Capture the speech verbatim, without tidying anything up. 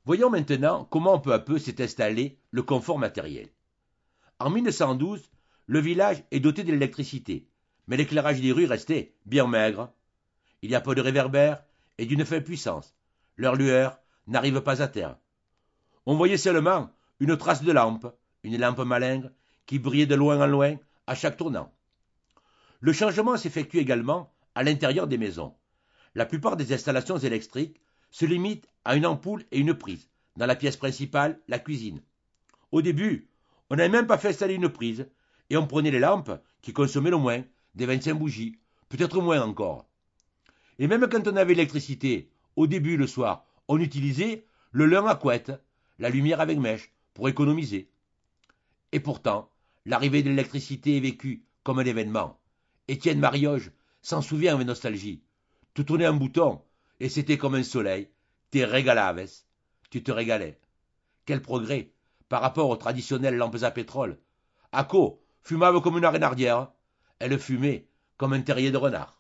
Voyons maintenant comment peu à peu s'est installé le confort matériel. En mille neuf cent douze, le village est doté de l'électricité, mais l'éclairage des rues restait bien maigre. Il y a peu de réverbères et d'une faible puissance. Leur lueur n'arrive pas à terre. On voyait seulement une trace de lampe, une lampe malingre, qui brillait de loin en loin à chaque tournant. Le changement s'effectue également à l'intérieur des maisons. La plupart des installations électriques se limitent à une ampoule et une prise, dans la pièce principale, la cuisine. Au début, on n'avait même pas fait installer une prise, et on prenait les lampes qui consommaient le moins, des vingt-cinq bougies, peut-être moins encore. Et même quand on avait l'électricité, au début le soir, on utilisait le lin à couette, la lumière avec mèche, pour économiser. Et pourtant, l'arrivée de l'électricité est vécue comme un événement. Étienne Marioge s'en souvient avec nostalgie. Tu tournais un bouton, et c'était comme un soleil. Te regalaves. Tu te régalais. Quel progrès par rapport aux traditionnelles lampes à pétrole. Acco fumave comme une renardière. Elle fumait comme un terrier de renard.